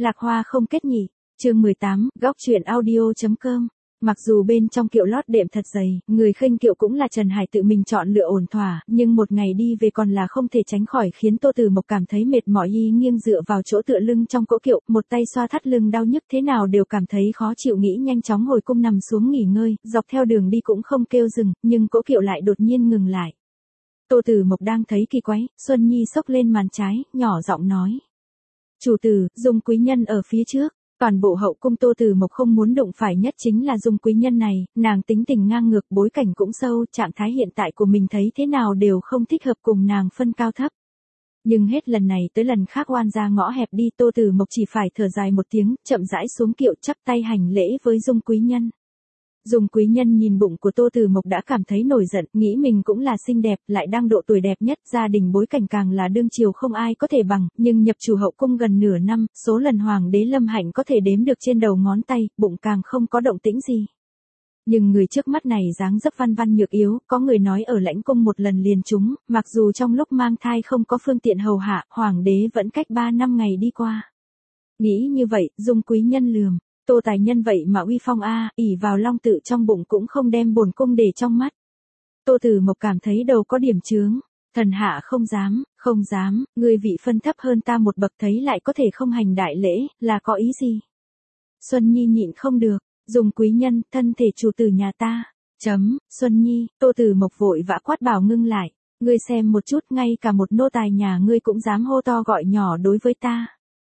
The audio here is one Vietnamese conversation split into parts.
Lạc hoa không kết nhỉ. Chương 18, góc truyện audio.com. Mặc dù bên trong kiệu lót đệm thật dày, người khênh kiệu cũng là Trần Hải tự mình chọn lựa ổn thỏa, nhưng một ngày đi về còn là không thể tránh khỏi khiến Tô Từ Mộc cảm thấy mệt mỏi, y nghiêng dựa vào chỗ tựa lưng trong cỗ kiệu, một tay xoa thắt lưng đau nhức thế nào đều cảm thấy khó chịu, nghĩ nhanh chóng hồi cung nằm xuống nghỉ ngơi, dọc theo đường đi cũng không kêu dừng, nhưng cỗ kiệu lại đột nhiên ngừng lại. Tô Từ Mộc đang thấy kỳ quái, Xuân Nhi xốc lên màn trái, nhỏ giọng nói: "Chủ tử, Dung quý nhân ở phía trước." Toàn bộ hậu cung Tô Từ Mộc không muốn đụng phải nhất chính là Dung quý nhân này, nàng tính tình ngang ngược, bối cảnh cũng sâu, trạng thái hiện tại của mình thấy thế nào đều không thích hợp cùng nàng phân cao thấp. Nhưng hết lần này tới lần khác oan ra ngõ hẹp đi, Tô Từ Mộc chỉ phải thở dài một tiếng, chậm rãi xuống kiệu chắp tay hành lễ với Dung quý nhân. Dung quý nhân nhìn bụng của Tô Từ Mộc đã cảm thấy nổi giận, nghĩ mình cũng là xinh đẹp, lại đang độ tuổi đẹp nhất, gia đình bối cảnh càng là đương triều không ai có thể bằng, nhưng nhập chủ hậu cung gần nửa năm, số lần hoàng đế lâm hạnh có thể đếm được trên đầu ngón tay, bụng càng không có động tĩnh gì. Nhưng người trước mắt này dáng dấp văn văn nhược yếu, có người nói ở lãnh cung một lần liền trúng, mặc dù trong lúc mang thai không có phương tiện hầu hạ, hoàng đế vẫn cách 3 năm ngày đi qua. Nghĩ như vậy, Dung quý nhân lườm: "Tô tài nhân vậy mà uy phong a, ỷ vào long tự trong bụng cũng không đem bổn cung để trong mắt." Tô Từ Mộc cảm thấy đầu có điểm chướng. "Thần hạ không dám, ngươi vị phân thấp hơn ta một bậc thấy lại có thể không hành đại lễ, là có ý gì?" Xuân Nhi nhịn không được: "Dung quý nhân, thân thể chủ tử nhà ta." Xuân Nhi, Tô Từ Mộc vội vã quát bảo ngưng lại: "Ngươi xem một chút, ngay cả một nô tài nhà ngươi cũng dám hô to gọi nhỏ đối với ta."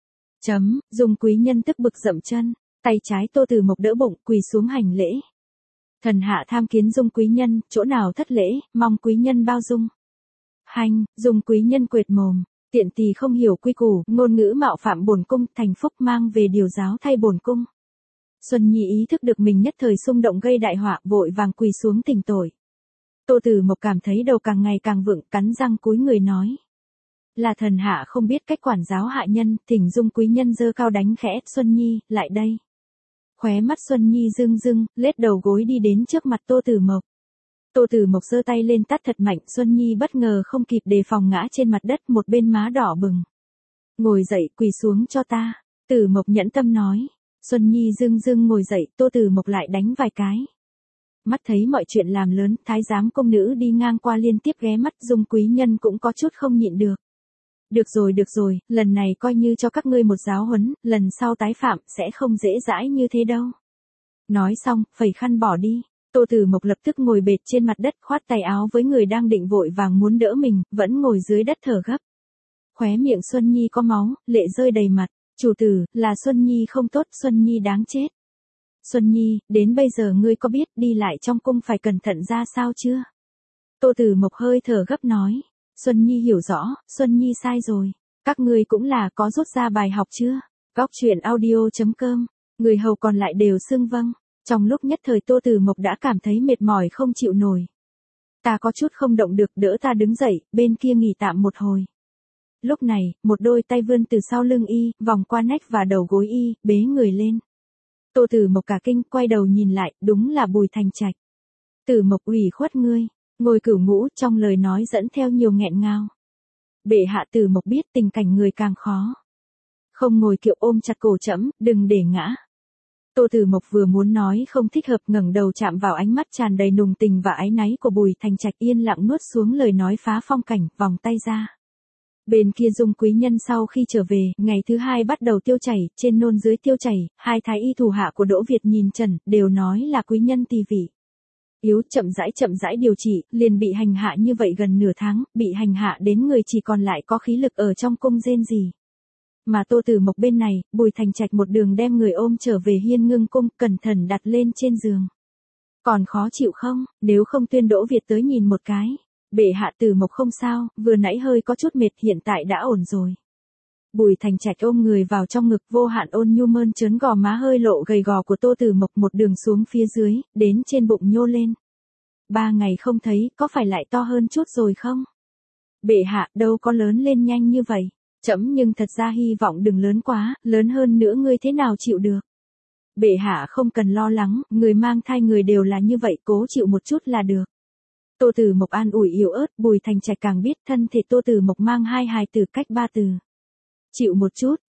Dung quý nhân tức bực dậm chân. Tay trái Tô Từ Mộc đỡ bụng, quỳ xuống hành lễ: "Thần hạ tham kiến Dung quý nhân, chỗ nào thất lễ, mong quý nhân bao dung." Hành. Dung quý nhân quệt mồm: "Tiện tỳ không hiểu quy củ, ngôn ngữ mạo phạm bổn cung, thành phúc mang về điều giáo thay bổn cung." Xuân Nhi ý thức được mình nhất thời xung động gây đại họa, vội vàng quỳ xuống thỉnh tội. Tô Từ Mộc cảm thấy đầu càng ngày càng vững, cắn răng cúi người nói: "Là thần hạ không biết cách quản giáo hạ nhân, thỉnh Dung quý nhân giơ cao đánh khẽ, Xuân Nhi, lại đây." Khóe mắt Xuân Nhi rưng rưng, lết đầu gối đi đến trước mặt Tô Từ Mộc. Tô Từ Mộc giơ tay lên tát thật mạnh, Xuân Nhi bất ngờ không kịp đề phòng ngã trên mặt đất, một bên má đỏ bừng. "Ngồi dậy, quỳ xuống cho ta." Từ Mộc nhẫn tâm nói. Xuân Nhi rưng rưng ngồi dậy, Tô Từ Mộc lại đánh vài cái. Mắt thấy mọi chuyện làm lớn, thái giám công nữ đi ngang qua liên tiếp ghé mắt, Dung quý nhân cũng có chút không nhịn được. Được rồi, lần này coi như cho các ngươi một giáo huấn, lần sau tái phạm sẽ không dễ dãi như thế đâu." Nói xong, phẩy khăn bỏ đi. Tô Từ Mộc lập tức ngồi bệt trên mặt đất, khoát tay áo với người đang định vội vàng muốn đỡ mình, vẫn ngồi dưới đất thở gấp. Khóe miệng Xuân Nhi có máu, lệ rơi đầy mặt. "Chủ tử, là Xuân Nhi không tốt, Xuân Nhi đáng chết." "Xuân Nhi, đến bây giờ ngươi có biết đi lại trong cung phải cẩn thận ra sao chưa?" Tô Từ Mộc hơi thở gấp nói. Xuân Nhi hiểu rõ, Xuân Nhi sai rồi. Các ngươi cũng là có rút ra bài học chưa? Góc truyện audio.com. Người hầu còn lại đều xưng vâng. Trong lúc nhất thời Tô Từ Mộc đã cảm thấy mệt mỏi không chịu nổi. "Ta có chút không động được, đỡ ta đứng dậy, bên kia nghỉ tạm một hồi." Lúc này, một đôi tay vươn từ sau lưng y, vòng qua nách và đầu gối y, bế người lên. Tô Từ Mộc cả kinh, quay đầu nhìn lại, đúng là Bùi Thành Trạch. "Từ Mộc ủy khuất ngươi." Ngồi cửu ngũ, trong lời nói dẫn theo nhiều nghẹn ngào. "Bệ hạ, Từ Mộc biết tình cảnh người càng khó. Không ngồi kiệu ôm chặt cổ trẫm, đừng để ngã." Tô Từ Mộc vừa muốn nói không thích hợp, ngẩng đầu chạm vào ánh mắt tràn đầy nùng tình và áy náy của Bùi Thành Trạch, yên lặng nuốt xuống lời nói phá phong cảnh, vòng tay ra. Bên kia Dung quý nhân sau khi trở về, ngày thứ 2 bắt đầu tiêu chảy, trên nôn dưới tiêu chảy, hai thái y thủ hạ của Đỗ Việt nhìn trần, đều nói là quý nhân tỳ vị yếu, chậm rãi điều trị, liền bị hành hạ như vậy gần nửa tháng, bị hành hạ đến người chỉ còn lại có khí lực ở trong cung rên rỉ. Mà Tô Từ Mộc bên này, Bùi Thành Trạch một đường đem người ôm trở về Hiên Ngưng cung, cẩn thận đặt lên trên giường. "Còn khó chịu không? Nếu không tuyên Đỗ Việt tới nhìn một cái." "Bệ hạ, Từ Mộc không sao, vừa nãy hơi có chút mệt, hiện tại đã ổn rồi." Bùi Thành Trạch ôm người vào trong ngực, vô hạn ôn nhu mơn trớn gò má hơi lộ gầy gò của Tô Từ Mộc, một đường xuống phía dưới, đến trên bụng nhô lên. "3 ngày không thấy, có phải lại to hơn chút rồi không?" "Bệ hạ, đâu có lớn lên nhanh như vậy. Trẫm nhưng thật ra hy vọng đừng lớn quá, lớn hơn nữa ngươi thế nào chịu được." "Bệ hạ không cần lo lắng, người mang thai người đều là như vậy, cố chịu một chút là được." Tô Từ Mộc an ủi yếu ớt, Bùi Thành Trạch càng biết thân thể Tô Từ Mộc mang hai hài tử cách 3 từ. "Chịu một chút,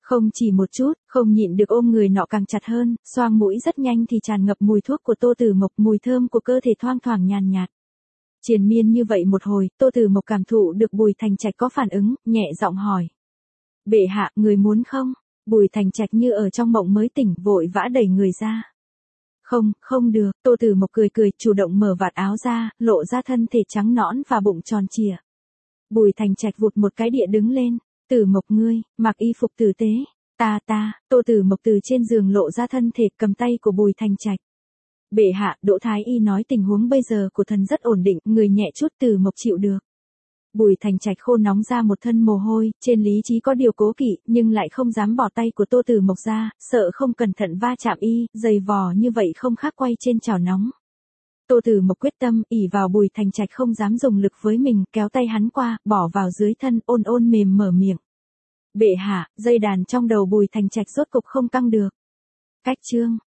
Không chỉ một chút, không nhịn được ôm người nọ càng chặt hơn, xoang mũi rất nhanh thì tràn ngập mùi thuốc của Tô Tử Mộc, mùi thơm của cơ thể thoang thoảng nhàn nhạt. Triền miên như vậy một hồi, Tô Tử Mộc cảm thụ được Bùi Thành Trạch có phản ứng, nhẹ giọng hỏi. Bệ hạ, người muốn không? Bùi Thành Trạch như ở trong mộng mới tỉnh, vội vã đẩy người ra. Không, không được, Tô Tử Mộc cười cười, chủ động mở vạt áo ra, lộ ra thân thể trắng nõn và bụng tròn trịa. Bùi Thành Trạch vụt một cái địa đứng lên. Tử Mộc ngươi, mặc y phục tử tế. Tô Tử Mộc từ trên giường lộ ra thân thể, cầm tay của Bùi Thành Trạch. Bệ hạ, Đỗ Thái Y nói tình huống bây giờ của thần rất ổn định, người nhẹ chút Tử Mộc chịu được. Bùi Thành Trạch khô nóng ra một thân mồ hôi, trên lý trí có điều cố kỵ, nhưng lại không dám bỏ tay của Tô Tử Mộc ra, sợ không cẩn thận va chạm y, dày vò như vậy không khác quay trên chảo nóng. Tô Tử Mộc quyết tâm, ỷ vào Bùi Thành Trạch không dám dùng lực với mình, kéo tay hắn qua, bỏ vào dưới thân, ôn ôn mềm mở miệng. Bệ hạ, dây đàn trong đầu Bùi Thành Trạch rốt cục không căng được. Cách chương